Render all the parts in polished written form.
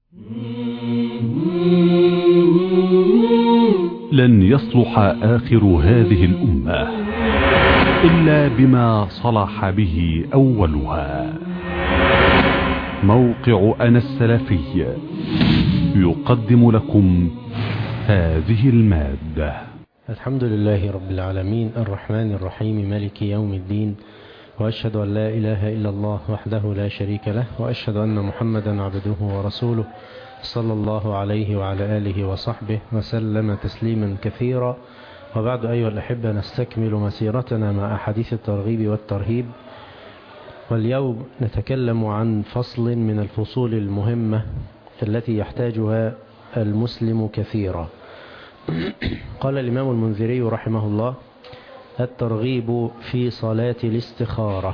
لن يصلح آخر هذه الأمة إلا بما صلح به أولها. موقع أنا السلفي يقدم لكم هذه المادة. الحمد لله رب العالمين الرحمن الرحيم مالك يوم الدين، وأشهد أن لا إله إلا الله وحده لا شريك له، وأشهد أن محمدا عبده ورسوله صلى الله عليه وعلى آله وصحبه وسلم تسليما كثيرا. وبعد أيها الأحبة، نستكمل مسيرتنا مع أحاديث الترغيب والترهيب، واليوم نتكلم عن فصل من الفصول المهمة التي يحتاجها المسلم كثيرا. قال الإمام المنذري رحمه الله: الترغيب في صلاة الاستخارة.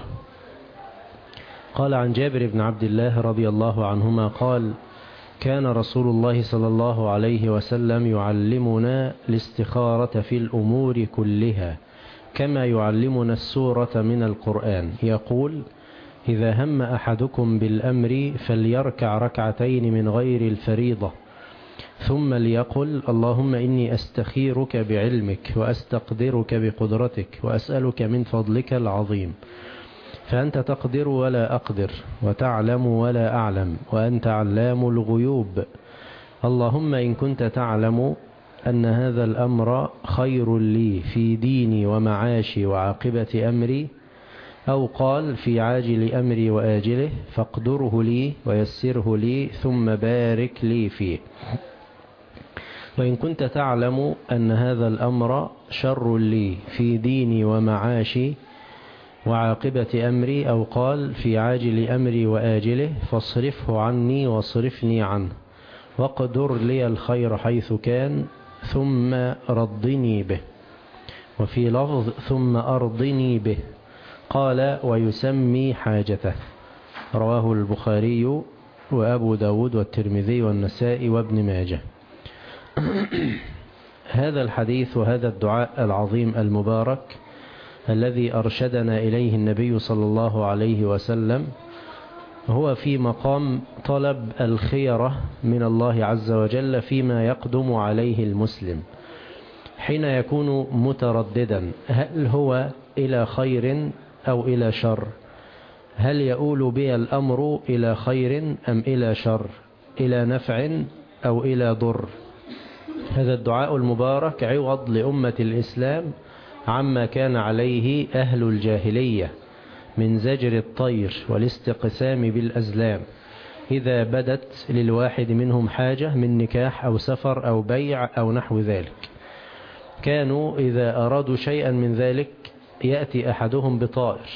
قال عن جابر بن عبد الله رضي الله عنهما قال: كان رسول الله صلى الله عليه وسلم يعلمنا الاستخارة في الأمور كلها كما يعلمنا السورة من القرآن، يقول: إذا هم أحدكم بالأمر فليركع ركعتين من غير الفريضة، ثم ليقل: اللهم إني أستخيرك بعلمك وأستقدرك بقدرتك وأسألك من فضلك العظيم، فأنت تقدر ولا أقدر وتعلم ولا أعلم وأنت علام الغيوب. اللهم إن كنت تعلم أن هذا الأمر خير لي في ديني ومعاشي وعاقبة أمري، أو قال في عاجل أمري وآجله، فاقدره لي ويسره لي ثم بارك لي فيه. وإن كنت تعلم أن هذا الأمر شر لي في ديني ومعاشي وعاقبة أمري، أو قال في عاجل أمري وآجله، فاصرفه عني واصرفني عنه، واقدر لي الخير حيث كان، ثم ردني به. وفي لفظ ثم أرضني به. قال: ويسمي حاجته. رواه البخاري وأبو داود والترمذي والنسائي وابن ماجه. هذا الحديث وهذا الدعاء العظيم المبارك الذي أرشدنا إليه النبي صلى الله عليه وسلم هو في مقام طلب الخيرة من الله عز وجل فيما يقدم عليه المسلم حين يكون مترددا: هل هو إلى خير أو إلى شر؟ هل يؤول بي الأمر إلى خير أم إلى شر؟ إلى نفع أو إلى ضر؟ هذا الدعاء المبارك عوض لأمة الإسلام عما كان عليه أهل الجاهلية من زجر الطير والاستقسام بالأزلام إذا بدت للواحد منهم حاجة من نكاح أو سفر أو بيع أو نحو ذلك. كانوا إذا أرادوا شيئا من ذلك يأتي أحدهم بطائر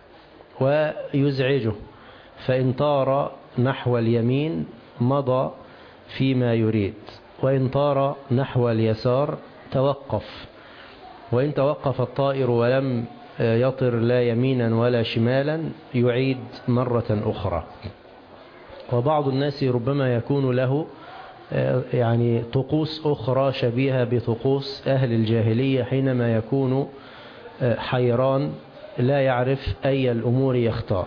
ويزعجه، فإن طار نحو اليمين مضى فيما يريد، وإن طار نحو اليسار توقف، وإن توقف الطائر ولم يطر لا يمينا ولا شمالا يعيد مرة أخرى. وبعض الناس ربما يكون له يعني طقوس أخرى شبيهة بطقوس أهل الجاهلية حينما يكون حيران لا يعرف أي الأمور يختار.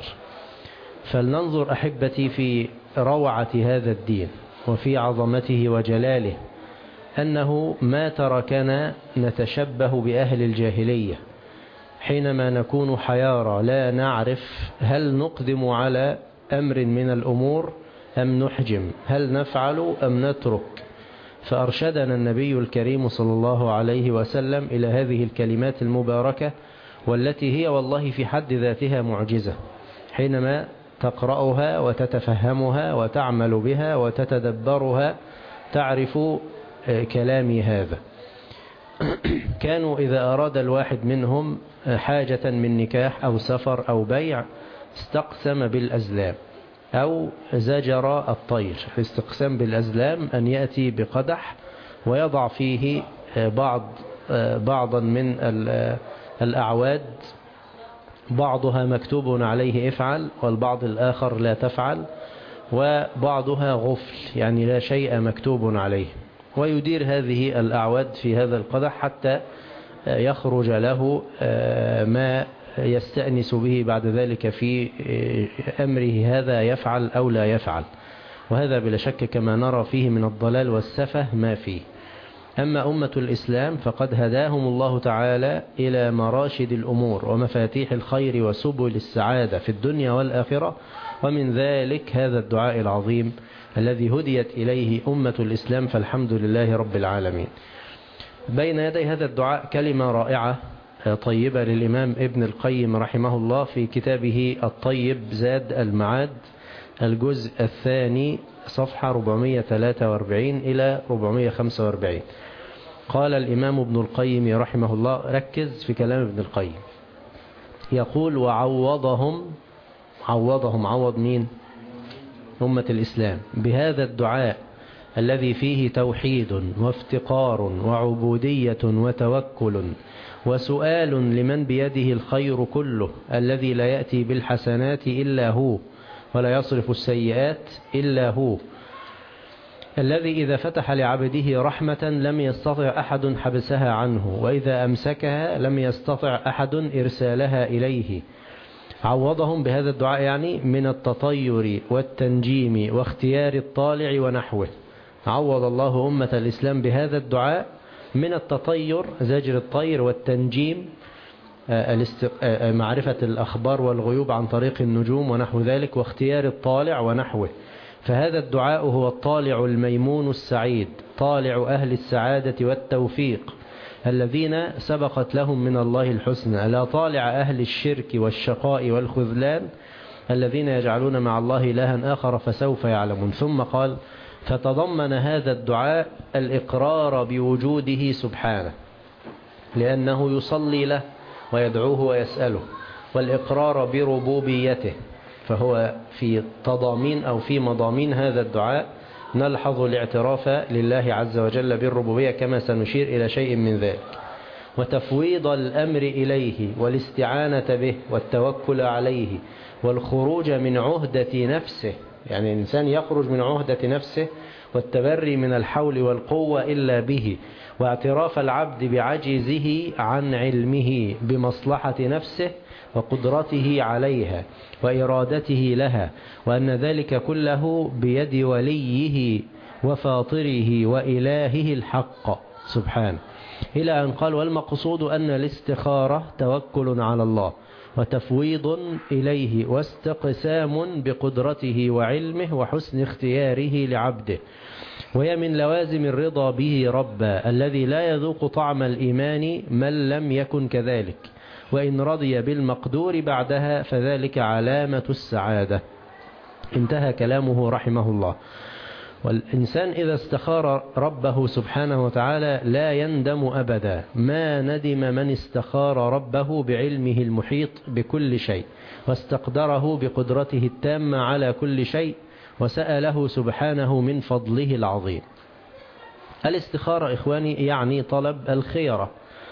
فلننظر أحبتي في روعة هذا الدين وفي عظمته وجلاله، أنه ما تركنا نتشبه بأهل الجاهلية حينما نكون حيارى لا نعرف هل نقدم على أمر من الأمور أم نحجم، هل نفعل أم نترك. فأرشدنا النبي الكريم صلى الله عليه وسلم إلى هذه الكلمات المباركة، والتي هي والله في حد ذاتها معجزة حينما تقرأها وتتفهمها وتعمل بها وتتدبرها تعرف كلامي هذا. كانوا إذا أراد الواحد منهم حاجة من نكاح أو سفر أو بيع استقسم بالأزلام أو زجر الطير. الاستقسام بالأزلام أن يأتي بقدح ويضع فيه بعضا من الأعواد، بعضها مكتوب عليه افعل والبعض الآخر لا تفعل، وبعضها غفل يعني لا شيء مكتوب عليه، ويدير هذه الأعواد في هذا القدح حتى يخرج له ما يستأنس به بعد ذلك في أمره هذا يفعل أو لا يفعل. وهذا بلا شك كما نرى فيه من الضلال والسفه ما فيه. أما أمة الإسلام فقد هداهم الله تعالى إلى مراشد الأمور ومفاتيح الخير وسبل السعادة في الدنيا والآخرة، ومن ذلك هذا الدعاء العظيم الذي هديت إليه أمة الإسلام، فالحمد لله رب العالمين. بين يدي هذا الدعاء كلمة رائعة طيبة للإمام ابن القيم رحمه الله في كتابه الطيب زاد المعاد الجزء الثاني صفحة 443 إلى 445. قال الإمام ابن القيم رحمه الله، ركز في كلام ابن القيم، يقول: وعوضهم عوض مين؟ أمة الإسلام بهذا الدعاء الذي فيه توحيد وافتقار وعبودية وتوكل وسؤال لمن بيده الخير كله، الذي لا يأتي بالحسنات إلا هو ولا يصرف السيئات إلا هو، الذي إذا فتح لعبده رحمة لم يستطع أحد حبسها عنه، وإذا أمسكها لم يستطع أحد إرسالها إليه. عوضهم بهذا الدعاء يعني من التطير والتنجيم واختيار الطالع ونحوه. عوض الله أمة الإسلام بهذا الدعاء من التطير زجر الطير، والتنجيم معرفة الأخبار والغيوب عن طريق النجوم ونحو ذلك، واختيار الطالع ونحوه. فهذا الدعاء هو الطالع الميمون السعيد، طالع أهل السعادة والتوفيق الذين سبقت لهم من الله الحسنى، لا طالع أهل الشرك والشقاء والخذلان الذين يجعلون مع الله إلها آخر فسوف يعلمون. ثم قال: فتضمن هذا الدعاء الإقرار بوجوده سبحانه، لأنه يصلي له ويدعوه ويسأله، والإقرار بربوبيته، فهو في تضامين أو في مضامين هذا الدعاء نلحظ الاعتراف لله عز وجل بالربوبية كما سنشير إلى شيء من ذلك، وتفويض الأمر إليه والاستعانة به والتوكل عليه، والخروج من عهدة نفسه، يعني الإنسان يخرج من عهدة نفسه والتبري من الحول والقوة إلا به، واعتراف العبد بعجزه عن علمه بمصلحة نفسه وقدرته عليها وإرادته لها، وأن ذلك كله بيد وليه وفاطره وإلهه الحق سبحانه، إلى أن قال: والمقصود أن الاستخارة توكل على الله وتفويض إليه واستقسام بقدرته وعلمه وحسن اختياره لعبده، وهي من لوازم الرضا به ربا الذي لا يذوق طعم الإيمان من لم يكن كذلك، وإن رضي بالمقدور بعدها فذلك علامة السعادة. انتهى كلامه رحمه الله. والإنسان إذا استخار ربه سبحانه وتعالى لا يندم أبدا، ما ندم من استخار ربه بعلمه المحيط بكل شيء واستقدره بقدرته التامة على كل شيء وسأله سبحانه من فضله العظيم. الاستخارة إخواني يعني طلب الخيرة.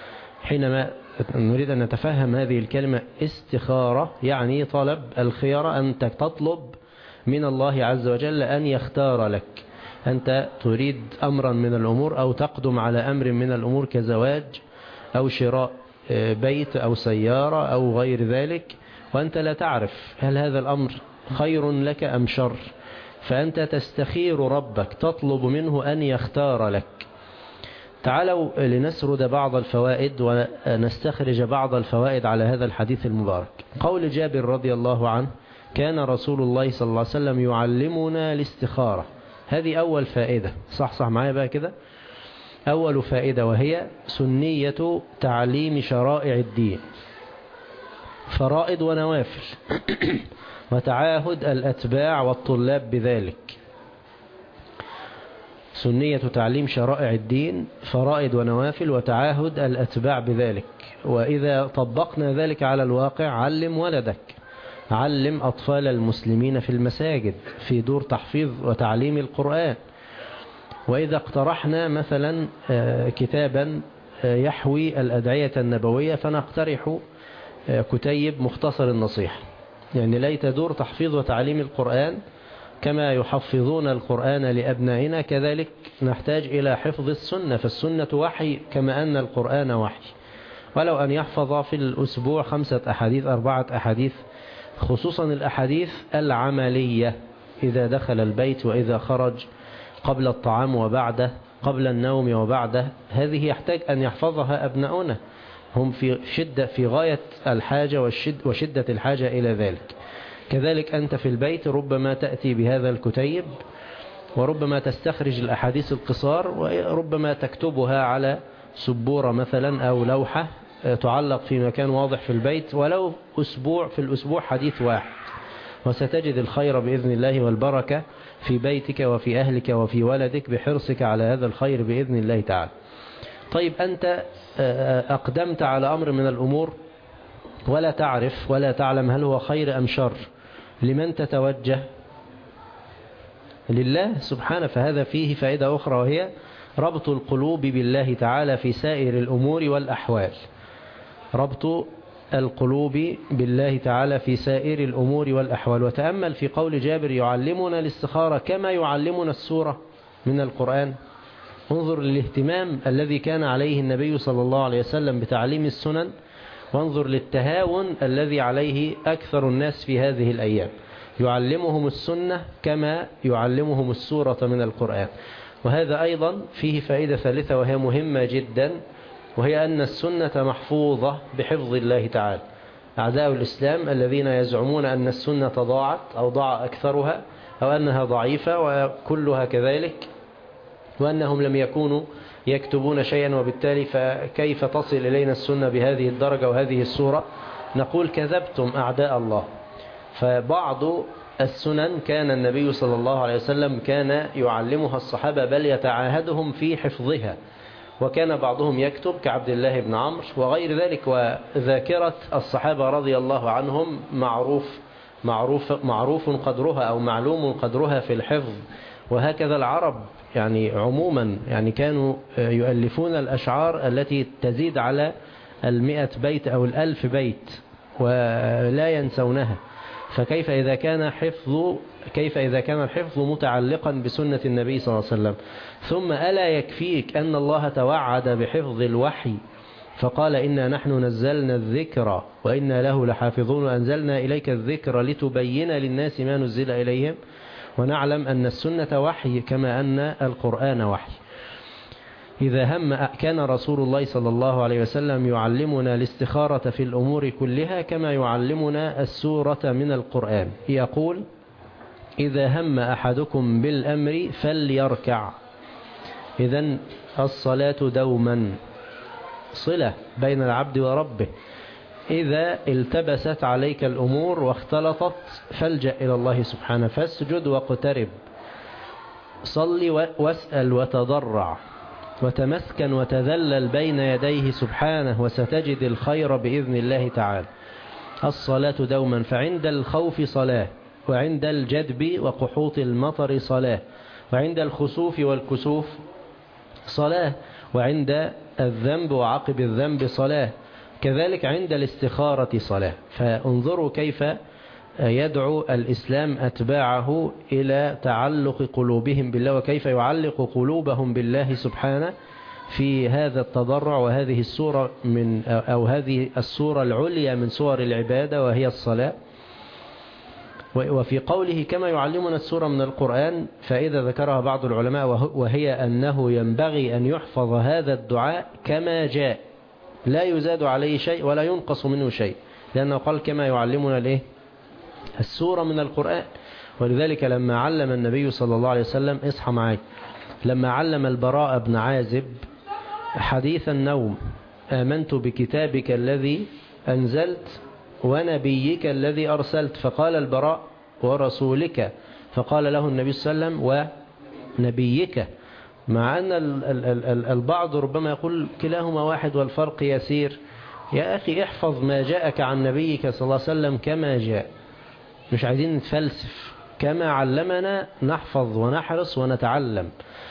حينما نريد أن نتفهم هذه الكلمة استخارة يعني طلب الخيرة، أنت تطلب من الله عز وجل أن يختار لك. أنت تريد أمرا من الأمور أو تقدم على أمر من الأمور كزواج أو شراء بيت أو سيارة أو غير ذلك، وأنت لا تعرف هل هذا الأمر خير لك أم شر، فأنت تستخير ربك، تطلب منه أن يختار لك. تعالوا لنسرد بعض الفوائد ونستخرج بعض الفوائد على هذا الحديث المبارك. قول جابر رضي الله عنه: كان رسول الله صلى الله عليه وسلم يعلمنا الاستخارة. هذه أول فائدة. صح معايا بقى كده. أول فائدة وهي سنية تعليم شرائع الدين، فرائض ونوافل وتعاهد الأتباع والطلاب بذلك. سنية تعليم شرائع الدين، فرائض ونوافل وتعاهد الأتباع بذلك. وإذا طبقنا ذلك على الواقع، علم ولدك، علم أطفال المسلمين في المساجد في دور تحفيظ وتعليم القرآن. وإذا اقترحنا مثلا كتابا يحوي الأدعية النبوية فنقترح كتيب مختصر النصيحة، يعني ليت دور تحفيظ وتعليم القرآن كما يحفظون القرآن لأبنائنا، كذلك نحتاج إلى حفظ السنة، فالسنة وحي كما أن القرآن وحي. ولو أن يحفظ في الأسبوع 5 أحاديث 4 أحاديث، خصوصا الأحاديث العملية إذا دخل البيت وإذا خرج، قبل الطعام وبعده، قبل النوم وبعده. هذه يحتاج أن يحفظها أبناؤنا، هم في غاية الحاجة وشدة الحاجة إلى ذلك. كذلك أنت في البيت ربما تأتي بهذا الكتيب، وربما تستخرج الأحاديث القصار، وربما تكتبها على سبورة مثلا أو لوحة تعلق في مكان واضح في البيت، ولو في الأسبوع حديث واحد، وستجد الخير بإذن الله والبركة في بيتك وفي أهلك وفي ولدك بحرصك على هذا الخير بإذن الله تعالى. طيب أنت أقدمت على أمر من الأمور ولا تعرف ولا تعلم هل هو خير أم شر، لمن تتوجه؟ لله سبحانه. فهذا فيه فائدة أخرى، وهي ربط القلوب بالله تعالى في سائر الأمور والأحوال. ربط القلوب بالله تعالى في سائر الأمور والأحوال. وتأمل في قول جابر: يعلمنا الاستخارة كما يعلمنا السورة من القرآن. انظر للاهتمام الذي كان عليه النبي صلى الله عليه وسلم بتعليم السنن، وانظر للتهاون الذي عليه أكثر الناس في هذه الأيام. يعلمهم السنة كما يعلمهم السورة من القرآن. وهذا أيضا فيه فائدة ثالثة وهي مهمة جدا، وهي أن السنة محفوظة بحفظ الله تعالى. أعداء الإسلام الذين يزعمون أن السنة ضاعت أو ضاع أكثرها أو أنها ضعيفة وكلها كذلك، وأنهم لم يكونوا يكتبون شيئا، وبالتالي فكيف تصل إلينا السنة بهذه الدرجة وهذه الصورة؟ نقول: كذبتم أعداء الله. فبعض السنن كان النبي صلى الله عليه وسلم كان يعلمها الصحابة، بل يتعاهدهم في حفظها، وكان بعضهم يكتب كعبد الله بن عمرو وغير ذلك. وذاكرة الصحابة رضي الله عنهم معروف قدرها أو معلوم قدرها في الحفظ. وهكذا العرب يعني عموما يعني كانوا يؤلفون الأشعار التي تزيد على 100 بيت أو 1000 بيت ولا ينسونها. فكيف إذا كان الحفظ متعلقا بسنة النبي صلى الله عليه وسلم؟ ثم ألا يكفيك أن الله توعد بحفظ الوحي فقال: إنا نحن نزلنا الذكر وإنا له لحافظون، وأنزلنا إليك الذكر لتبين للناس ما نزل إليهم. ونعلم أن السنة وحي كما أن القرآن وحي. إذا كان رسول الله صلى الله عليه وسلم يعلمنا الاستخارة في الأمور كلها كما يعلمنا السورة من القرآن. يقول: إذا هم أحدكم بالأمر فليركع. إذن الصلاة دوما صلة بين العبد وربه. إذا التبست عليك الأمور واختلطت فالجأ إلى الله سبحانه، فاسجد واقترب، صلي واسأل وتضرع وتمسكن وتذلل بين يديه سبحانه، وستجد الخير بإذن الله تعالى. الصلاة دوما، فعند الخوف صلاة، وعند الجدب وقحوط المطر صلاة، وعند الخسوف والكسوف صلاة، وعند الذنب وعقب الذنب صلاة، كذلك عند الاستخارة صلاة. فانظروا كيف يدعو الإسلام أتباعه إلى تعلق قلوبهم بالله، وكيف يعلق قلوبهم بالله سبحانه في هذا التضرع وهذه السورة أو هذه السورة العليا من سور العبادة وهي الصلاة. وفي قوله كما يعلمنا السورة من القرآن فإذا ذكرها بعض العلماء، وهي أنه ينبغي أن يحفظ هذا الدعاء كما جاء، لا يزاد عليه شيء ولا ينقص منه شيء، لأنه قال كما يعلمنا السورة من القرآن. ولذلك لما علم النبي صلى الله عليه وسلم، اصحى معي، لما علم البراء بن عازب حديث النوم: آمنت بكتابك الذي أنزلت ونبيك الذي أرسلت، فقال البراء: ورسولك، فقال له النبي صلى الله عليه وسلم: ونبيك، مع أن البعض ربما يقول كلاهما واحد والفرق يسير. يا أخي احفظ ما جاءك عن نبيك صلى الله عليه وسلم كما جاء، مش عايزين نتفلسف، كما علمنا نحفظ ونحرص ونتعلم.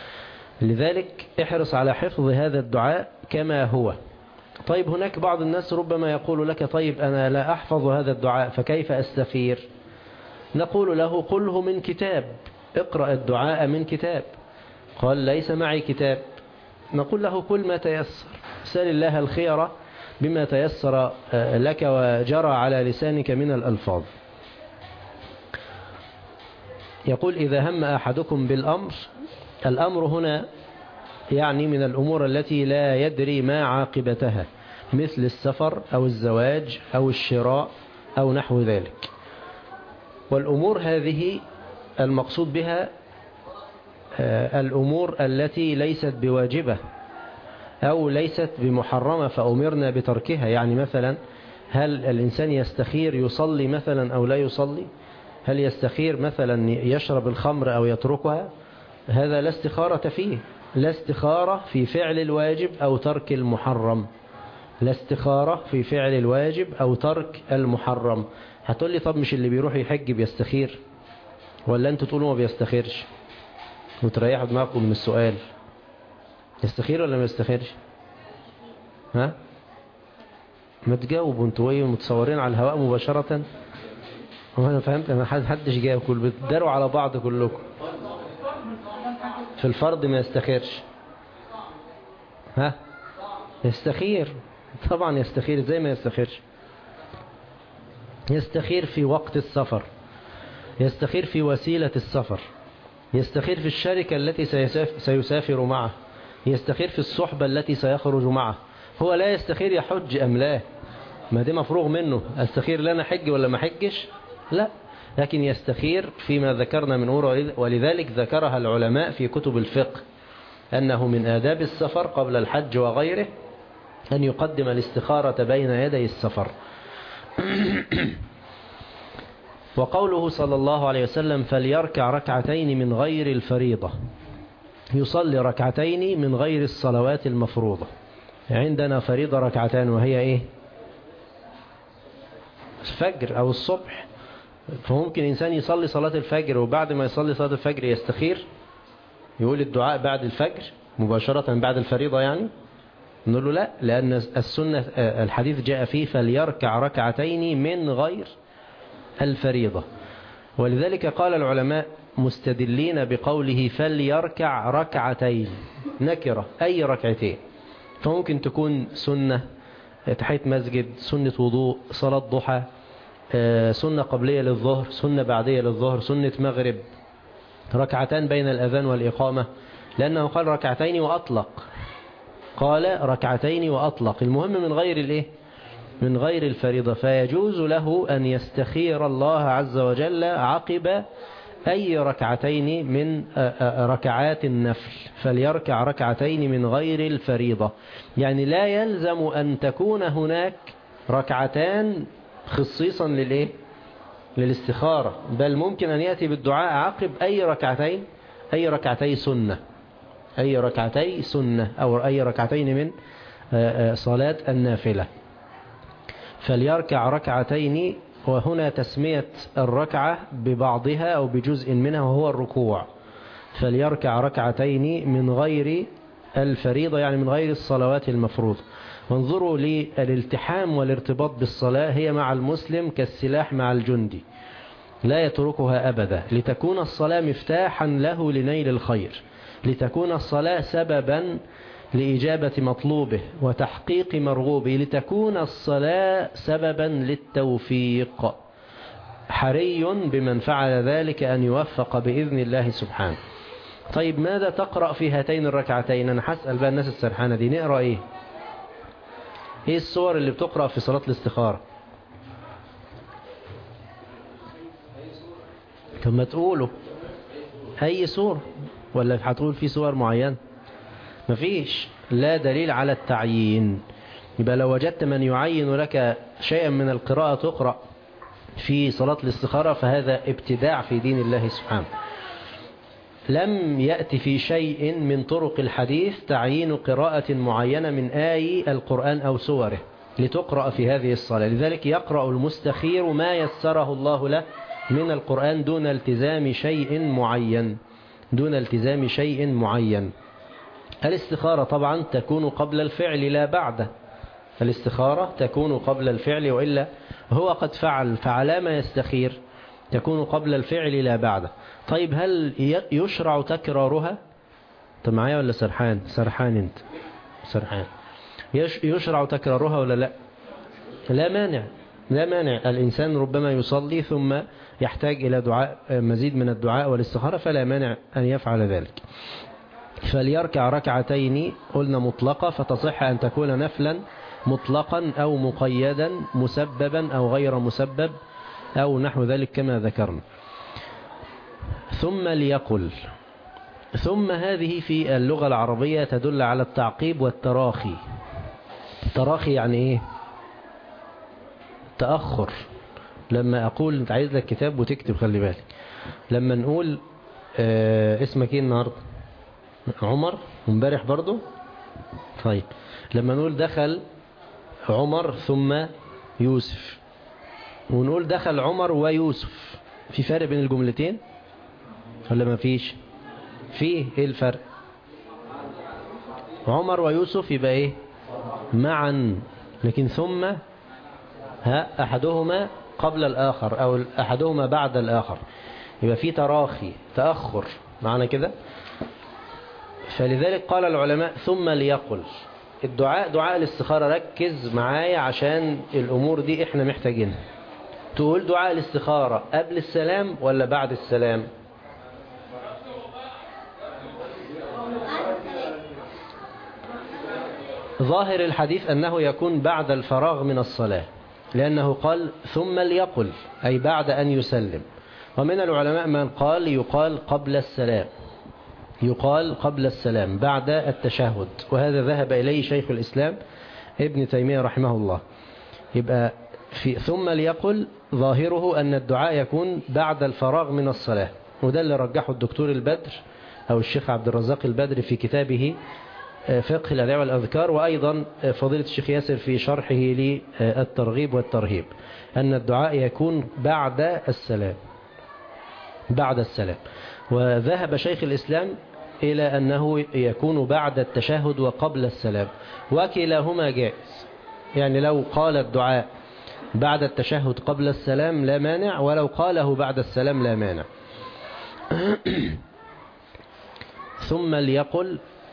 لذلك احرص على حفظ هذا الدعاء كما هو. طيب هناك بعض الناس ربما يقول لك: طيب أنا لا أحفظ هذا الدعاء فكيف أستخير؟ نقول له: قله من كتاب، اقرأ الدعاء من كتاب. قال: ليس معي كتاب. نقول له: كل ما تيسر، سأل الله الخير بما تيسر لك وجرى على لسانك من الألفاظ. يقول إذا هم أحدكم بالأمر، الأمر هنا يعني من الأمور التي لا يدري ما عاقبتها، مثل السفر أو الزواج أو الشراء أو نحو ذلك. والأمور هذه المقصود بها الأمور التي ليست بواجبة أو ليست بمحرمة فأمرنا بتركها. يعني مثلا هل الإنسان يستخير يصلي مثلا أو لا يصلي؟ هل يستخير مثلا يشرب الخمر أو يتركها؟ هذا لا استخارة فيه، لا استخارة في فعل الواجب أو ترك المحرم، لا استخارة في فعل الواجب أو ترك المحرم. هتقول لي طب مش اللي بيروح يحج بيستخير؟ ولا أنتوا تقولوا ما بيستخيرش وتريحوا دماغكم من السؤال؟ يستخير ولا ما يستخيرش؟ ها؟ ما تجاوبوا انتوا ايه متصورين على الهواء مباشرة؟ وانا فهمت ما حدش جاوب، كل بتداروا على بعض كلكم. في الفرض ما يستخيرش. ها؟ يستخير طبعا، يستخير زي ما يستخيرش. يستخير في وقت السفر، يستخير في وسيلة السفر، يستخير في الشركة التي سيسافر معه، يستخير في الصحبة التي سيخرج معه. هو لا يستخير يحج أم لا، ما دي مفروغ منه. استخير لنا حج ولا ما حجش؟ لا، لكن يستخير فيما ذكرنا من أمور، ولذلك ذكرها العلماء في كتب الفقه أنه من آداب السفر قبل الحج وغيره أن يقدم الاستخارة بين يدي السفر. وقوله صلى الله عليه وسلم فليركع ركعتين من غير الفريضة، يصلي ركعتين من غير الصلوات المفروضة. عندنا فريضة ركعتان وهي ايه؟ الفجر او الصبح. فممكن انسان يصلي صلاة الفجر وبعد ما يصلي صلاة الفجر يستخير يقول الدعاء بعد الفجر مباشرة بعد الفريضة يعني؟ نقول له لا، لأن السنة الحديث جاء فيه فليركع ركعتين من غير الفريضة. ولذلك قال العلماء مستدلين بقوله فليركع ركعتين نكرة، أي ركعتين. فممكن تكون سنة تحية مسجد، سنة وضوء، صلاة ضحى، سنة قبلية للظهر، سنة بعدية للظهر، سنة مغرب، ركعتان بين الأذان والإقامة، لأنه قال ركعتين وأطلق، قال ركعتين وأطلق. المهم من غير الإيه؟ من غير الفريضة. فيجوز له أن يستخير الله عز وجل عقب أي ركعتين من ركعات النفل، فليركع ركعتين من غير الفريضة. يعني لا يلزم أن تكون هناك ركعتان خصيصا للإيه؟ للاستخارة، بل ممكن أن يأتي بالدعاء عقب أي ركعتين، أي ركعتي سنة، أي ركعتي سنة أو أي ركعتين من صلاة النافلة. فليركع ركعتين، وهنا تسمية الركعة ببعضها أو بجزء منها وهو الركوع. فليركع ركعتين من غير الفريضة يعني من غير الصلوات المفروضة. وانظروا للالتحام والارتباط بالصلاة، هي مع المسلم كالسلاح مع الجندي، لا يتركها أبدا، لتكون الصلاة مفتاحا له لنيل الخير، لتكون الصلاة سببا لإجابة مطلوبه وتحقيق مرغوبه، لتكون الصلاة سببا للتوفيق. حري بمن فعل ذلك أن يوفق بإذن الله سبحانه. طيب ماذا تقرأ في هاتين الركعتين؟ أنا هسأل بقى الناس السرحانة دي، نقرأ إيه؟ إيه الصور اللي بتقرأ في صلاة الاستخارة؟ كما تقولوا أي سورة، ولا هتقول في سور معينة؟ مفيش، لا دليل على التعيين. يبقى لو وجدت من يعين لك شيئا من القراءة تقرأ في صلاة الاستخارة فهذا ابتداع في دين الله سبحانه. لم يأتي في شيء من طرق الحديث تعيين قراءة معينة من آي القرآن أو سوره لتقرأ في هذه الصلاة. لذلك يقرأ المستخير ما يسره الله له من القرآن دون التزام شيء معين، دون التزام شيء معين. الاستخارة طبعا تكون قبل الفعل لا بعده، الاستخارة تكون قبل الفعل، وإلا هو قد فعل، فعلى ما يستخير تكون قبل الفعل لا بعده. طيب هل يشرع تكرارها؟ انت معايا ولا سرحان؟ سرحان انت، سرحان. يشرع تكرارها ولا لا؟ لا مانع، لا مانع. الإنسان ربما يصلي ثم يحتاج إلى دعاء مزيد من الدعاء والاستخارة فلا مانع أن يفعل ذلك. فليركع ركعتين قلنا مطلقة، فتصح أن تكون نفلا مطلقا أو مقيدا مسببا أو غير مسبب أو نحو ذلك كما ذكرنا. ثم ليقل، ثم هذه في اللغة العربية تدل على التعقيب والتراخي. التراخي يعني إيه؟ تأخر. لما أقول أنت عايز لك كتاب وتكتب، خلي بالك لما نقول اسمك إيه النهاردة؟ عمر، ومبارح برضو. طيب لما نقول دخل عمر ثم يوسف، ونقول دخل عمر ويوسف، في فرق بين الجملتين ولا ما فيش؟ فيه. ايه الفرق؟ عمر ويوسف يبقى ايه؟ معا، لكن ثم أحدهما قبل الآخر أو أحدهما بعد الآخر، يبقى في تراخي تأخر معنا كده. فلذلك قال العلماء ثم ليقل. الدعاء دعاء الاستخارة، ركز معايا عشان الأمور دي احنا محتاجينها. تقول دعاء الاستخارة قبل السلام ولا بعد السلام؟ ظاهر الحديث أنه يكون بعد الفراغ من الصلاة، لأنه قال ثم ليقل أي بعد أن يسلم. ومن العلماء من قال يقال قبل السلام، يقال قبل السلام بعد التشهد، وهذا ذهب إليه شيخ الإسلام ابن تيمية رحمه الله. يبقى في ثم ليقل ظاهره أن الدعاء يكون بعد الفراغ من الصلاة، وده اللي رجحه الدكتور البدر أو الشيخ عبد الرزاق البدر في كتابه فقه الأدعية والأذكار، وأيضا فضيلة الشيخ ياسر في شرحه للترغيب والترهيب، أن الدعاء يكون بعد السلام، بعد السلام. وذهب شيخ الإسلام إلى أنه يكون بعد التشهد وقبل السلام، وكلاهما جائز. يعني لو قال الدعاء بعد التشهد قبل السلام لا مانع، ولو قاله بعد السلام لا مانع. ثم ليقل،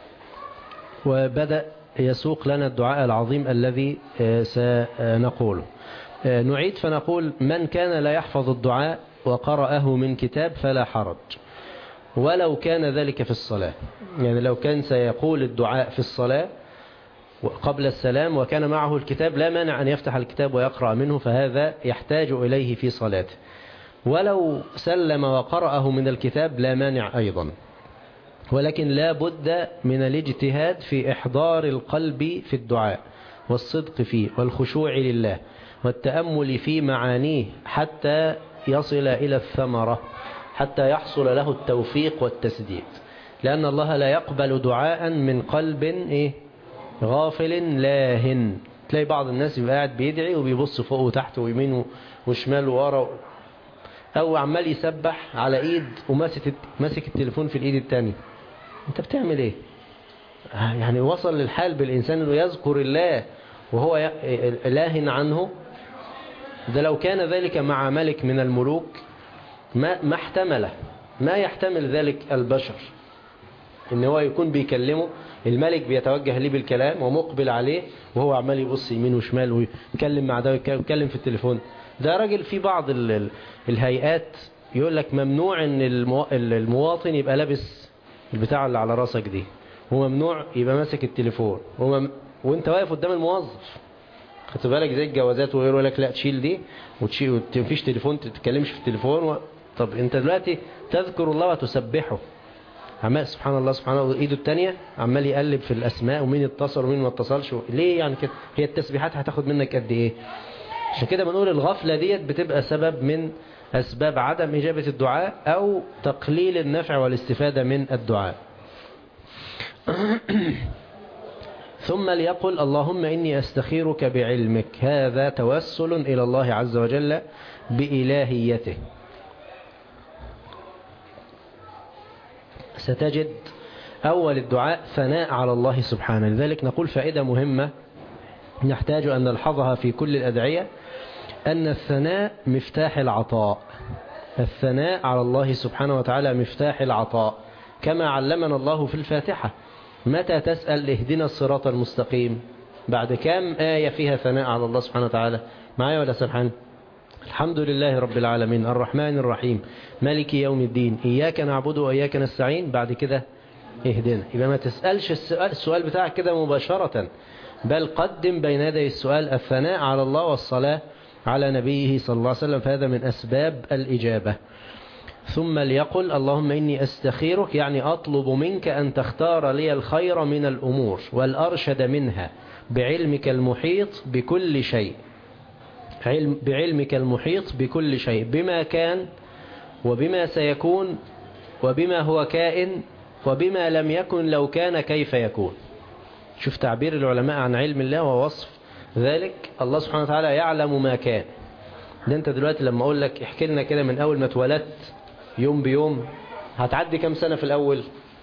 وبدأ يسوق لنا الدعاء العظيم الذي سنقوله. نعيد فنقول من كان لا يحفظ الدعاء وقرأه من كتاب فلا حرج، ولو كان ذلك في الصلاة. يعني لو كان سيقول الدعاء في الصلاة قبل السلام وكان معه الكتاب لا مانع أن يفتح الكتاب ويقرأ منه، فهذا يحتاج إليه في صلاته. ولو سلم وقرأه من الكتاب لا مانع أيضا، ولكن لا بد من الاجتهاد في إحضار القلب في الدعاء والصدق فيه والخشوع لله والتأمل في معانيه حتى يصل إلى الثمرة، حتى يحصل له التوفيق والتسديد. لأن الله لا يقبل دعاء من قلب غافل لاهن. تلاقي بعض الناس يبقى قاعد بيدعي وبيبص فوق وتحت ويمين وشمال وورا، أو عمال يسبح على إيد وماسك التليفون في الإيد التانية. أنت بتعمل إيه؟ يعني وصل للحال بالإنسان أنه يذكر الله وهو لاهن عنه. ده لو كان ذلك مع ملك من الملوك ما احتمله، ما يحتمل ذلك البشر، إن هو يكون بيكلمه الملك بيتوجه ليه بالكلام ومقبل عليه وهو عمال يبص يمين وشمال ويتكلم مع ده ويتكلم في التليفون. ده راجل في بعض الهيئات يقول لك ممنوع ان المواطن يبقى لابس البتاع اللي على راسك دي، وممنوع يبقى ماسك التليفون، وانت واقف قدام الموظف. خدت بالك زي الجوازات وغيره، يقول لك لا تشيل دي وتشيل، مفيش تليفون، تتكلمش في التليفون طب انت دلوقتي تذكر الله وتسبحه، عمال سبحان الله سبحان الله، ايده التانية عمال يقلب في الاسماء ومين اتصل ومين ما اتصلش. ليه يعني كده؟ هي التسبيحات هتاخد منك قد ايه؟ عشان كده بنقول الغفلة ديت بتبقى سبب من أسباب عدم إجابة الدعاء أو تقليل النفع والاستفادة من الدعاء. ثم ليقل اللهم إني أستخيرك بعلمك، هذا توسل إلى الله عز وجل بإلهيته. ستجد أول الدعاء ثناء على الله سبحانه. لذلك نقول فائدة مهمة نحتاج أن نلحظها في كل الأدعية، أن الثناء مفتاح العطاء. الثناء على الله سبحانه وتعالى مفتاح العطاء، كما علمنا الله في الفاتحة. متى تسأل اهدنا الصراط المستقيم؟ بعد كام آية فيها ثناء على الله سبحانه وتعالى؟ معايا ولا سرحان؟ الحمد لله رب العالمين الرحمن الرحيم مالك يوم الدين إياك نعبد وإياك نستعين. بعد كده اهدنا. يبقى ما تسألش السؤال بتاعك كده مباشرة، بل قدم بين يدي السؤال الثناء على الله والصلاة على نبيه صلى الله عليه وسلم، فهذا من أسباب الإجابة. ثم ليقل اللهم إني أستخيرك، يعني أطلب منك أن تختار لي الخير من الأمور والأرشد منها بعلمك المحيط بكل شيء، بعلمك المحيط بكل شيء، بما كان وبما سيكون وبما هو كائن وبما لم يكن لو كان كيف يكون. شوف تعبير العلماء عن علم الله ووصف ذلك. الله سبحانه وتعالى يعلم ما كان. ده انت دلوقتي لما اقول لك احكي لنا كده من اول ما اتولدت يوم بيوم، هتعدي كم سنة في الاول؟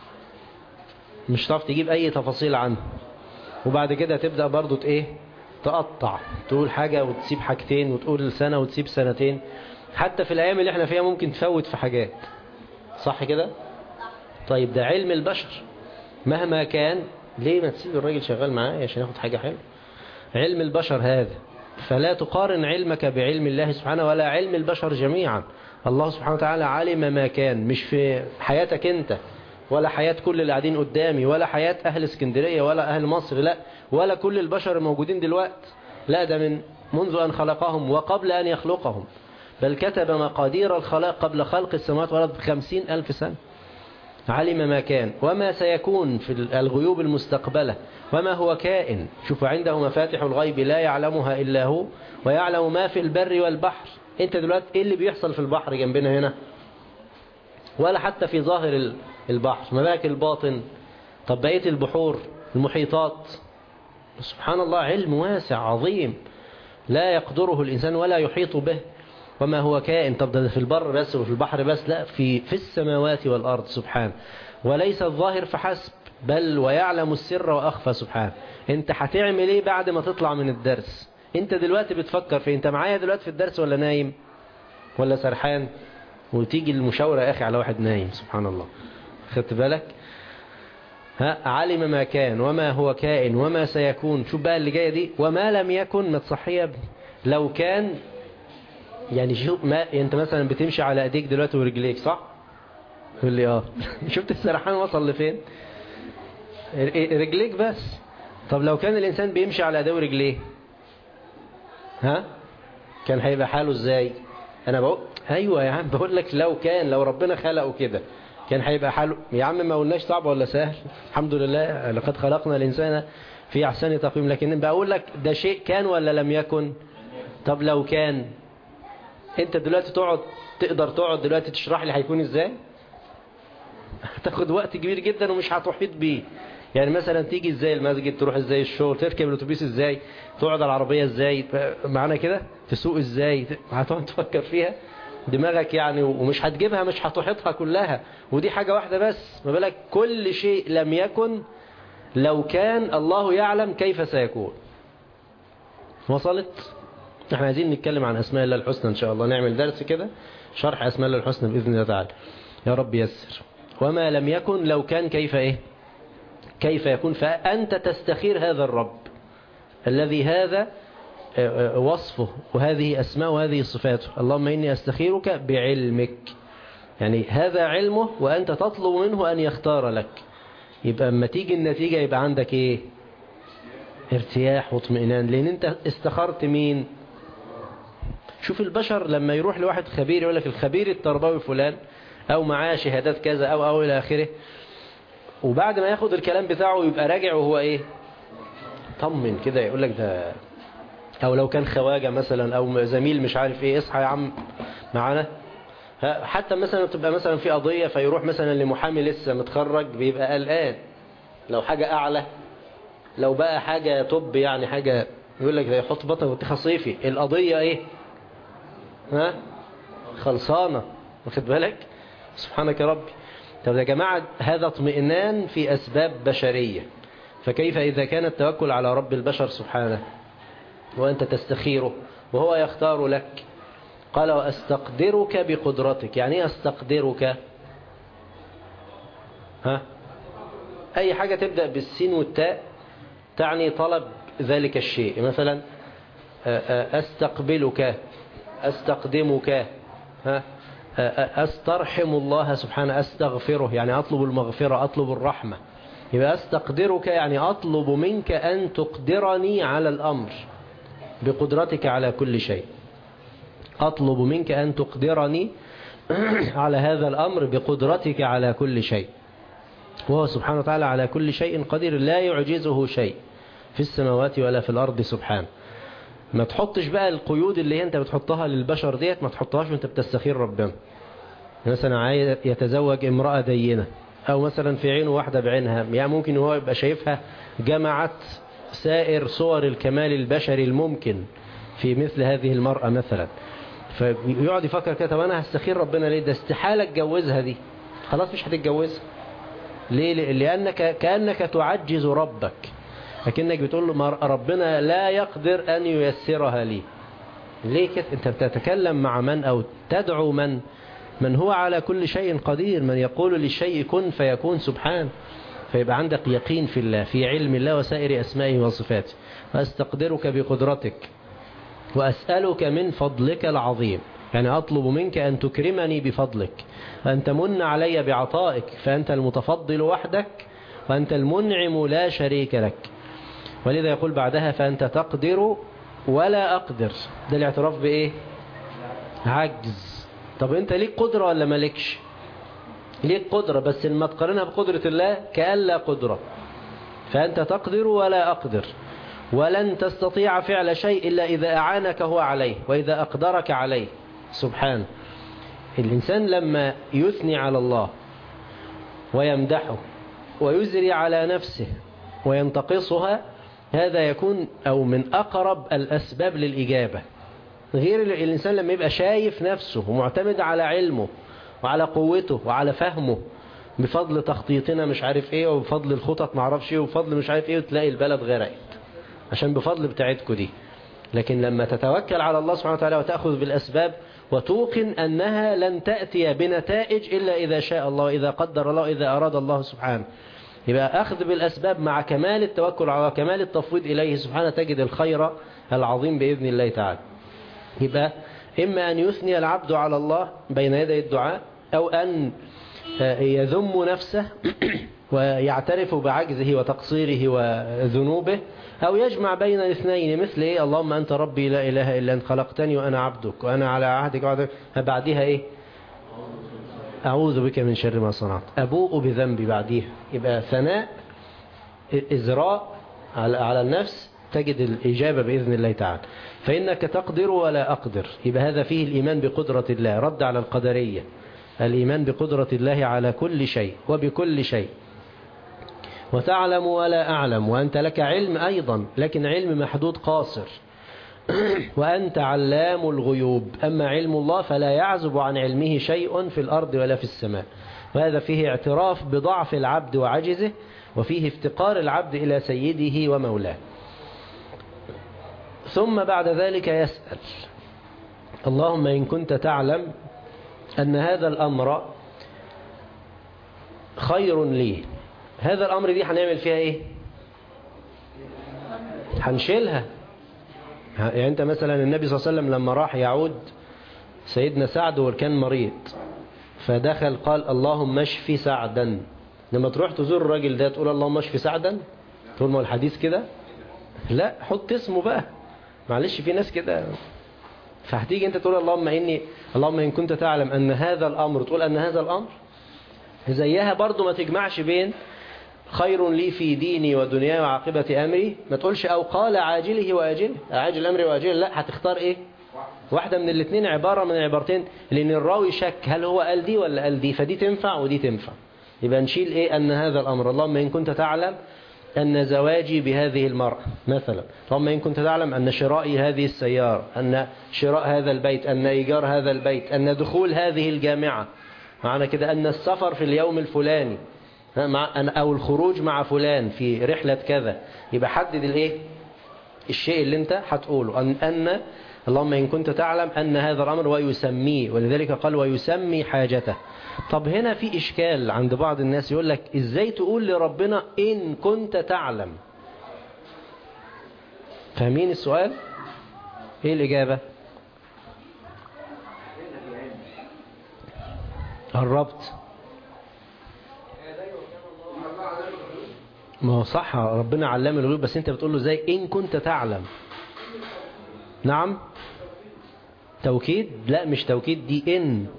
مش هتعرف تجيب اي تفاصيل عنه. وبعد كده تبدأ برضو تقطع، تقول حاجة وتسيب حاجتين، وتقول سنة وتسيب سنتين. حتى في الايام اللي احنا فيها ممكن تفوت في حاجات، صح كده؟ طيب ده علم البشر مهما كان. ليه ما تسيب الراجل شغال معاه عشان ياخد حاجة حلوة؟ علم البشر هذا، فلا تقارن علمك بعلم الله سبحانه ولا علم البشر جميعا. الله سبحانه وتعالى علم ما كان، مش في حياتك انت ولا حياة كل اللي قاعدين قدامي ولا حياة أهل اسكندرية ولا أهل مصر، لا، ولا كل البشر الموجودين دلوقتي، لا، ده منذ أن خلقهم وقبل أن يخلقهم، بل كتب مقادير الخلق قبل خلق السماوات والأرض ب50,000 سنة. علم ما كان وما سيكون في الغيوب المستقبلة وما هو كائن. شوف عنده مفاتح الغيب لا يعلمها إلا هو ويعلم ما في البر والبحر. انت دلوقتي ايه اللي بيحصل في البحر جنبنا هنا؟ ولا حتى في ظاهر البحر، ما بالك الباطن؟ طب بقية البحور المحيطات، سبحان الله، علم واسع عظيم لا يقدره الإنسان ولا يحيط به. وما هو كائن. طب ده في البر بس وفي البحر بس؟ لا، في السماوات والأرض سبحانه. وليس الظاهر فحسب، بل ويعلم السر وأخفى سبحانه. انت هتعمل ايه بعد ما تطلع من الدرس؟ انت دلوقتي بتفكر في انت معايا دلوقتي في الدرس ولا نايم ولا سرحان؟ وتيجي المشاورة يا أخي على واحد نايم، سبحان الله. خدت بالك؟ علم ما كان وما هو كائن وما سيكون. شوف بقى اللي جاية دي، وما لم يكن. ما تصحي يا ابني. لو كان، يعني شوف، ما انت مثلا بتمشي على ايديك دلوقتي ورجليك، صح؟ يقول لي شفت السرحان وصل لفين؟ رجليك بس. طب لو كان الانسان بيمشي على ايديه ورجليه، كان هيبقى حاله ازاي؟ انا بقول ايوه يا عم، بقول لك لو ربنا خلقه كده كان هيبقى حاله. يا عم ما قلناش صعب ولا سهل، الحمد لله لقد خلقنا الانسان في احسن تقويم. لكن بقول لك ده شيء كان ولا لم يكن؟ طب لو كان، انت دلوقتي تقدر تقعد دلوقتي تشرح لي هيكون ازاي؟ هتاخد وقت كبير جدا ومش هتحيط بيه. يعني مثلا تيجي ازاي المسجد، تروح ازاي الشغل، تركب الاتوبيس ازاي، تقعد على العربية ازاي، معانا كده تسوق ازاي، هتقعد تفكر فيها دماغك يعني، ومش هتجيبها، مش هتحيطها كلها. ودي حاجة واحدة بس، ما بالك كل شيء لم يكن لو كان الله يعلم كيف سيكون. وصلت؟ احنا عايزين نتكلم عن اسماء الله الحسنى ان شاء الله، نعمل درس كده شرح اسماء الله الحسنى باذن الله تعالى، يا رب يسر. وما لم يكن لو كان كيف يكون. فأنت تستخير هذا الرب الذي هذا وصفه وهذه أسماء وهذه صفاته. اللهم إني أستخيرك بعلمك، يعني هذا علمه وأنت تطلب منه أن يختار لك. يبقى اما تيجي النتيجة يبقى عندك ايه؟ ارتياح واطمئنان، لأن انت استخرت مين؟ شوف البشر لما يروح لواحد خبير يقول لك الخبير التربوي فلان، أو معاه شهادات كذا أو إلى آخره، وبعد ما ياخد الكلام بتاعه يبقى راجع وهو ايه؟ طمن كده، يقول لك ده. او لو كان خواجة مثلا او زميل مش عارف ايه، اصحى يا عم معانا. حتى مثلا تبقى مثلا في قضية فيروح مثلا لمحامي لسه متخرج، بيبقى قلقان. لو حاجة اعلى، لو بقى حاجة طب يعني حاجة، يقول لك ده يحط بطنه وتخ صيفي، القضية ايه؟ خلصانة. واخد بالك؟ سبحانك يا ربي. طب يا جماعة هذا اطمئنان في أسباب بشرية، فكيف إذا كان التوكل على رب البشر سبحانه وأنت تستخيره وهو يختار لك؟ قال وأستقدرك بقدرتك. يعني ايه أستقدرك؟ أي حاجة تبدأ بالسين والتاء تعني طلب ذلك الشيء. مثلا أستقبلك، أستقدمك، أسترحم الله سبحانه، أستغفره يعني أطلب المغفرة، أطلب الرحمة. يبقى أستقدرك يعني أطلب منك أن تقدرني على الأمر بقدرتك على كل شيء. أطلب منك أن تقدرني على هذا الأمر بقدرتك على كل شيء. وهو سبحانه وتعالى على كل شيء قدير، لا يعجزه شيء في السماوات ولا في الأرض سبحانه. ما تحطش بقى القيود اللي انت بتحطها للبشر ديت، ما تحطهاش وانت بتستخير ربنا. مثلا عايز يتزوج امرأة دينة، او مثلا في عينه واحدة بعينها، يعني ممكن هو يبقى شايفها جمعت سائر صور الكمال البشري الممكن في مثل هذه المرأة مثلا، فيقعد يفكر كده طب انا هستخير ربنا ليه؟ ده استحالة اتجوزها دي، خلاص مش هتتجوزها. ليه؟ لأنك كأنك تعجز ربك، لكنك بتقول له ربنا لا يقدر أن ييسرها لي. ليه كده؟ أنت بتتكلم مع من أو تدعو من هو على كل شيء قدير، من يقول للشيء كن فيكون سبحانه. فيبقى عندك يقين في الله، في علم الله وسائر أسمائه وصفاته. وأستقدرك بقدرتك وأسألك من فضلك العظيم، يعني أطلب منك أن تكرمني بفضلك، أن تمن علي بعطائك، فأنت المتفضل وحدك وأنت المنعم لا شريك لك. ولذا يقول بعدها فأنت تقدر ولا أقدر. ده الاعتراف بإيه؟ عجز. طب أنت ليك قدرة ولا مالكش؟ ليك قدرة، بس لما تقارنها بقدرة الله كأن لا قدرة. فأنت تقدر ولا أقدر، ولن تستطيع فعل شيء إلا إذا أعانك هو عليه وإذا أقدرك عليه سبحانه. الإنسان لما يثني على الله ويمدحه ويزري على نفسه وينتقصها، هذا يكون أو من أقرب الأسباب للإجابة. غير الإنسان لما يبقى شايف نفسه ومعتمد على علمه وعلى قوته وعلى فهمه، بفضل تخطيطنا مش عارف ايه، وبفضل الخطط معرفش ايه، وبفضل مش عارف ايه، وتلاقي البلد غرقت عشان بفضل بتاعتكم دي. لكن لما تتوكل على الله سبحانه وتعالى وتأخذ بالأسباب وتوقن أنها لن تأتي بنتائج إلا إذا شاء الله، إذا قدر الله، إذا أراد الله سبحانه، يبقى أخذ بالأسباب مع كمال التوكل على كمال التفويض إليه سبحانه، تجد الخير العظيم بإذن الله تعالى. يبقى إما أن يثني العبد على الله بين يدي الدعاء، أو أن يذم نفسه ويعترف بعجزه وتقصيره وذنوبه، أو يجمع بين الاثنين مثل إيه؟ اللهم أنت ربي لا إله إلا أنت خلقتني وأنا عبدك وأنا على عهدك وعهدك. بعدها إيه؟ أعوذ بك من شر ما صنعت، أبوء بذنبي. بعديها يبقى ثناء، إزراء على النفس، تجد الإجابة بإذن الله تعالى. فإنك تقدر ولا أقدر، يبقى هذا فيه الإيمان بقدرة الله، رد على القدرية، الإيمان بقدرة الله على كل شيء وبكل شيء. وتعلم ولا أعلم، وأنت لك علم أيضا لكن علم محدود قاصر. وأنت علام الغيوب، أما علم الله فلا يعزب عن علمه شيء في الأرض ولا في السماء. وهذا فيه اعتراف بضعف العبد وعجزه، وفيه افتقار العبد إلى سيده ومولاه. ثم بعد ذلك يسأل اللهم إن كنت تعلم أن هذا الأمر خير لي. هذا الأمر دي هنعمل فيها إيه؟ هنشيلها. يعني أنت مثلا النبي صلى الله عليه وسلم لما راح يعود سيدنا سعد وكان مريض، فدخل قال اللهم اشفي سعدا. لما تروح تزور الراجل ده تقول اللهم اشفي سعدا؟ تقول ما الحديث كده؟ لا، حط اسمه بقى، معلش في ناس كده. فهتيجي انت تقول اللهم إن كنت تعلم أن هذا الأمر، تقول أن هذا الأمر زيها برضو. ما تجمعش بين خير لي في ديني ودنياي وعاقبة أمري، ما تقولش أو قال عاجله وآجله، عاجل أمري وآجله، لا، هتختار إيه؟ واحدة من الاثنين، عبارة من العبارتين، لأن الراوي شك هل هو قال دي ولا قال دي، فدي تنفع ودي تنفع. يبقى نشيل إيه؟ أن هذا الأمر، اللهم إن كنت تعلم أن زواجي بهذه المرأة مثلا، اللهم إن كنت تعلم أن شرائي هذه السيارة، أن شراء هذا البيت، أن إيجار هذا البيت، أن دخول هذه الجامعة، معنى كده أن السفر في اليوم الفلاني، أو الخروج مع فلان في رحلة كذا. يبقى حدد الإيه؟ الشيء اللي أنت هتقوله، أن اللهم إن كنت تعلم أن هذا الأمر، ويسميه، ولذلك قال ويسمي حاجته. طب هنا في إشكال عند بعض الناس، يقول لك إزاي تقول لربنا إن كنت تعلم؟ فاهمين السؤال؟ إيه الإجابة؟ قربت. ما هو صح، ربنا علام الغيوب، بس انت بتقول له زي إن كنت تعلم. نعم توكيد؟ لا مش توكيد، دي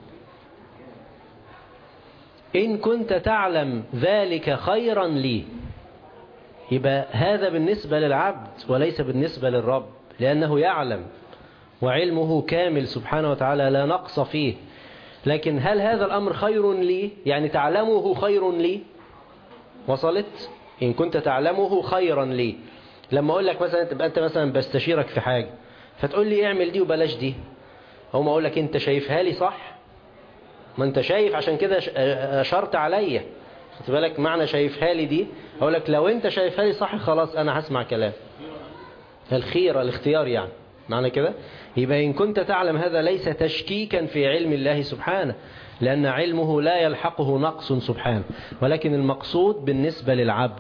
إن كنت تعلم ذلك خيرا لي. يبقى هذا بالنسبة للعبد وليس بالنسبة للرب، لأنه يعلم وعلمه كامل سبحانه وتعالى لا نقص فيه. لكن هل هذا الأمر خير لي؟ يعني تعلمه خير لي؟ وصلت؟ إن كنت تعلمه خيرا لي. لما أقول لك مثلا تبقى أنت مثلا بستشيرك في حاجة فتقول لي اعمل دي وبلاش دي، أو ما أقول لك أنت شايفها لي صح؟ ما أنت شايف عشان كده أشرت عليا. خد بالك معنى شايفها لي دي، أقول لك لو أنت شايفها لي صح خلاص أنا هسمع كلام. الخير الاختيار يعني معنى كده. يبقى إن كنت تعلم هذا ليس تشكيكا في علم الله سبحانه، لأن علمه لا يلحقه نقص سبحانه، ولكن المقصود بالنسبة للعبد،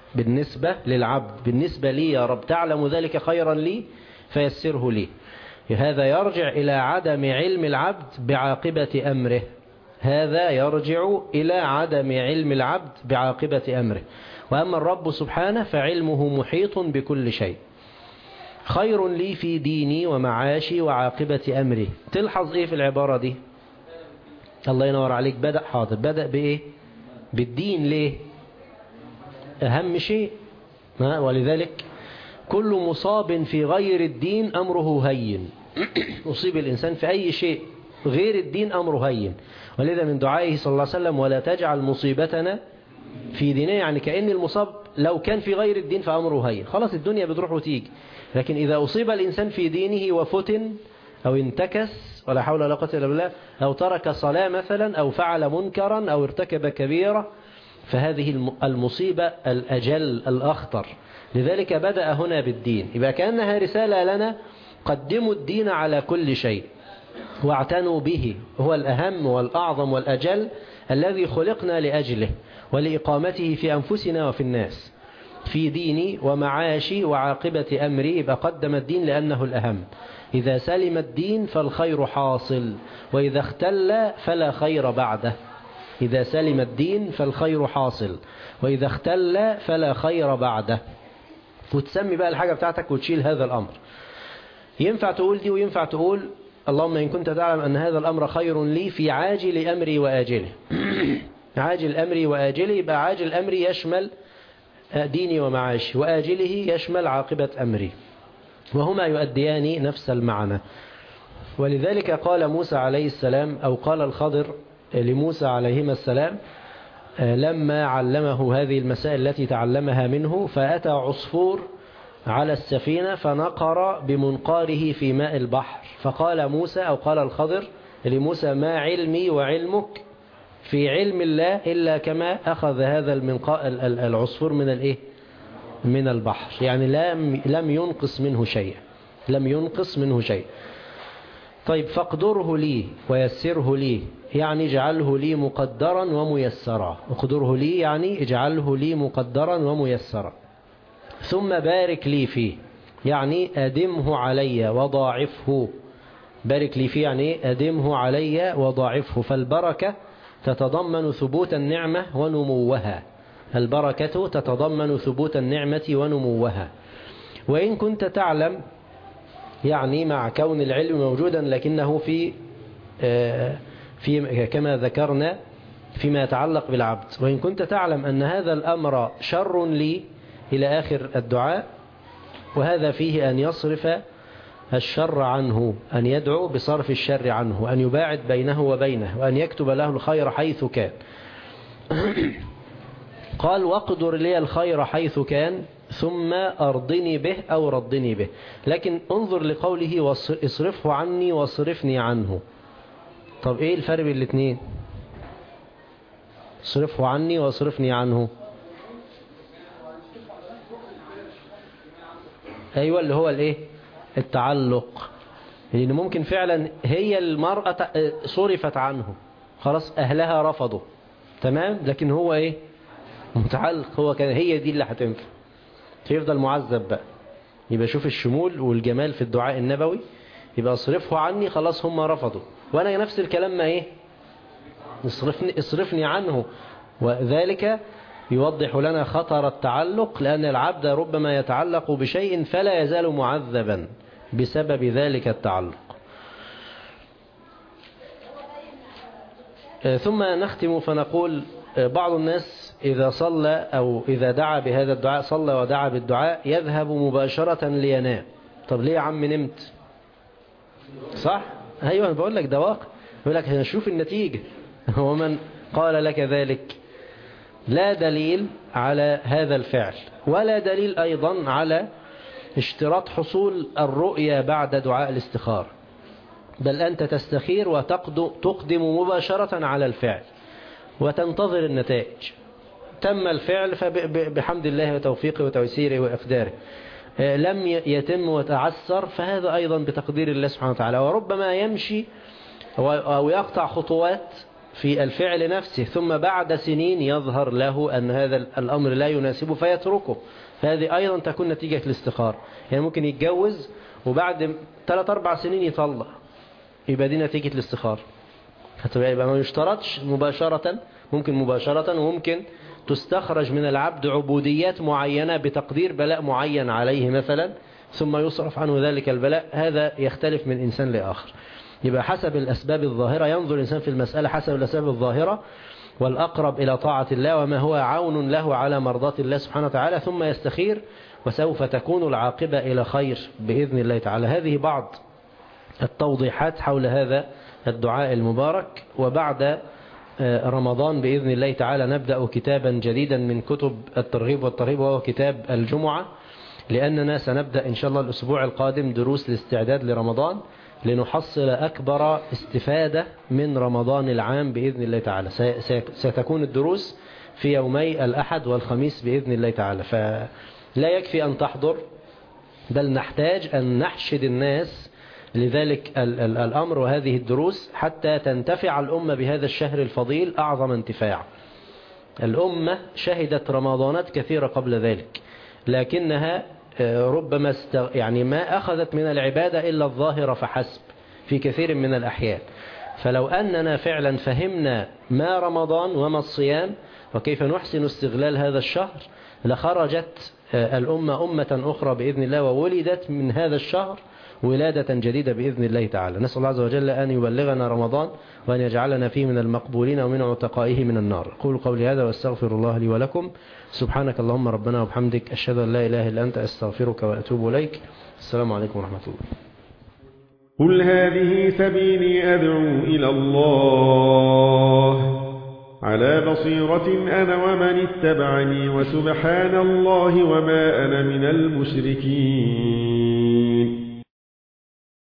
بالنسبة لي يا رب تعلم ذلك خيرا لي فيسره لي. هذا يرجع إلى عدم علم العبد بعاقبة أمره. هذا يرجع إلى عدم علم العبد بعاقبة أمره. وأما الرب سبحانه فعلمه محيط بكل شيء. خير لي في ديني ومعاشي وعاقبة أمري. تلحظ إيه في العبارة دي؟ الله ينور عليك. بدأ بإيه؟ بالدين. ليه؟ أهم شيء. ولذلك كل مصاب في غير الدين أمره هين. أصيب الإنسان في أي شيء غير الدين أمره هين. ولذا من دعائه صلى الله عليه وسلم ولا تجعل مصيبتنا في ديننا، يعني كأن المصاب لو كان في غير الدين فأمره هين، خلاص الدنيا بتروح وتيجي. لكن إذا أصيب الإنسان في دينه وفتن أو انتكس ولا حول ولا قوة إلا بالله، أو ترك صلاة مثلا أو فعل منكرا أو ارتكب كبيرة، فهذه المصيبة الأجل الأخطر. لذلك بدأ هنا بالدين. يبقى كأنها رسالة لنا: قدموا الدين على كل شيء واعتنوا به، هو الأهم والأعظم والأجل الذي خلقنا لأجله ولإقامته في أنفسنا وفي الناس. في ديني ومعاشي وعاقبة أمري، يبقى قدم الدين لأنه الأهم. إذا سلم الدين فالخير حاصل، وإذا اختل فلا خير بعده. إذا سلم الدين فالخير حاصل، وإذا اختل فلا خير بعده. وتسمي بقى الحاجة بتاعتك وتشيل هذا الأمر. ينفع تقول دي وينفع تقول اللهم إن كنت تعلم أن هذا الأمر خير لي في عاجل أمري وآجله. عاجل أمري وآجله، يبقى عاجل أمري يشمل ديني ومعاشي، وآجله يشمل عاقبة أمري، وهما يؤديان نفس المعنى. ولذلك قال موسى عليه السلام، أو قال الخضر لموسى عليهما السلام لما علمه هذه المسائل التي تعلمها منه: فأتى عصفور على السفينة فنقر بمنقاره في ماء البحر، فقال موسى أو قال الخضر لموسى: ما علمي وعلمك في علم الله إلا كما أخذ هذا العصفور من الإيه؟ من البحر. يعني لم ينقص منه شيء، لم ينقص منه شيء. طيب فاقدره لي ويسره لي، يعني اجعله لي مقدرا وميسرا. اقدره لي يعني اجعله لي مقدرا وميسرا. ثم بارك لي فيه، يعني أدمه علي وضاعفه. بارك لي فيه يعني أدمه علي وضاعفه. فالبركة تتضمن ثبوت النعمة ونموها. البركة تتضمن ثبوت النعمة ونموها. وإن كنت تعلم، يعني مع كون العلم موجودا لكنه في كما ذكرنا فيما يتعلق بالعبد. وإن كنت تعلم أن هذا الأمر شر لي إلى آخر الدعاء، وهذا فيه أن يصرف الشر عنه، أن يدعو بصرف الشر عنه، أن يباعد بينه وبينه، وأن يكتب له الخير حيث كان. قال: واقدر لي الخير حيث كان ثم أرضني به أو ردني به. لكن انظر لقوله: اصرفه عني واصرفني عنه. طب إيه الفرق بين الاثنين؟ اصرفه عني واصرفني عنه، أيوة اللي هو الإيه؟ التعلق. لأن ممكن فعلا هي المرأة صرفت عنه، خلاص أهلها رفضوا، تمام، لكن هو إيه؟ متعلق، هو كان هي دي اللي هتنفع، فيفضل معذب بقى. يبقى شوف الشمول والجمال في الدعاء النبوي. يبقى اصرفه عني، خلاص هم رفضوا، وانا نفس الكلام ما ايه؟ اصرفني عنه. وذلك يوضح لنا خطر التعلق، لأن العبد ربما يتعلق بشيء فلا يزال معذبا بسبب ذلك التعلق. ثم نختم فنقول بعض الناس إذا صلى أو إذا دعا بهذا الدعاء، صلى ودعا بالدعاء، يذهب مباشرة لينام. طب ليه يا عم نمت؟ صح؟ أيوة أنا بقول لك ده واقع. بقول لك هنشوف النتيجة. ومن قال لك ذلك؟ لا دليل على هذا الفعل، ولا دليل أيضا على اشتراط حصول الرؤية بعد دعاء الاستخارة، بل أنت تستخير وتقدم مباشرة على الفعل وتنتظر النتائج. تم الفعل فبحمد الله وتوفيقه وتيسيره وإقداره، لم يتم وتعسر فهذا أيضا بتقدير الله سبحانه وتعالى. وربما يمشي أو يقطع خطوات في الفعل نفسه، ثم بعد سنين يظهر له أن هذا الأمر لا يناسبه فيتركه، فهذه أيضا تكون نتيجة الاستخارة. يعني ممكن يتجوز وبعد 3-4 سنين يطلق، يبقى دي نتيجة الاستخارة. يبقى ما يشترطش مباشرة، ممكن مباشرة، وممكن تستخرج من العبد عبوديات معينة بتقدير بلاء معين عليه مثلا، ثم يصرف عنه ذلك البلاء. هذا يختلف من إنسان لآخر. يبقى حسب الأسباب الظاهرة، ينظر الإنسان في المسألة حسب الأسباب الظاهرة والأقرب إلى طاعة الله وما هو عون له على مرضاة الله سبحانه وتعالى، ثم يستخير، وسوف تكون العاقبة إلى خير بإذن الله تعالى. هذه بعض التوضيحات حول هذا الدعاء المبارك. وبعد رمضان بإذن الله تعالى نبدأ كتابا جديدا من كتب الترغيب والترهيب، وهو كتاب الجمعة، لأننا سنبدأ إن شاء الله الأسبوع القادم دروس الاستعداد لرمضان، لنحصل أكبر استفادة من رمضان العام بإذن الله تعالى. ستكون الدروس في يومي الأحد والخميس بإذن الله تعالى، فلا يكفي أن تحضر، بل نحتاج أن نحشد الناس لذلك الأمر وهذه الدروس حتى تنتفع الأمة بهذا الشهر الفضيل أعظم انتفاع. الأمة شهدت رمضانات كثيرة قبل ذلك، لكنها ربما يعني ما أخذت من العبادة إلا الظاهرة فحسب في كثير من الأحيان. فلو أننا فعلا فهمنا ما رمضان وما الصيام وكيف نحسن استغلال هذا الشهر، لخرجت الأمة أمة أخرى بإذن الله، وولدت من هذا الشهر ولادة جديدة بإذن الله تعالى. نسأل الله عز وجل أن يبلغنا رمضان، وأن يجعلنا فيه من المقبولين ومن عتقائه من النار. قولوا قولي هذا واستغفر الله لي ولكم. سبحانك اللهم ربنا وبحمدك، أشهد أن لا إله إلا أنت، أستغفرك وأتوب إليك. السلام عليكم ورحمة الله. قل هذه سبيلي أدعو إلى الله على بصيرة أنا ومن اتبعني، وسبحان الله وما أنا من المشركين.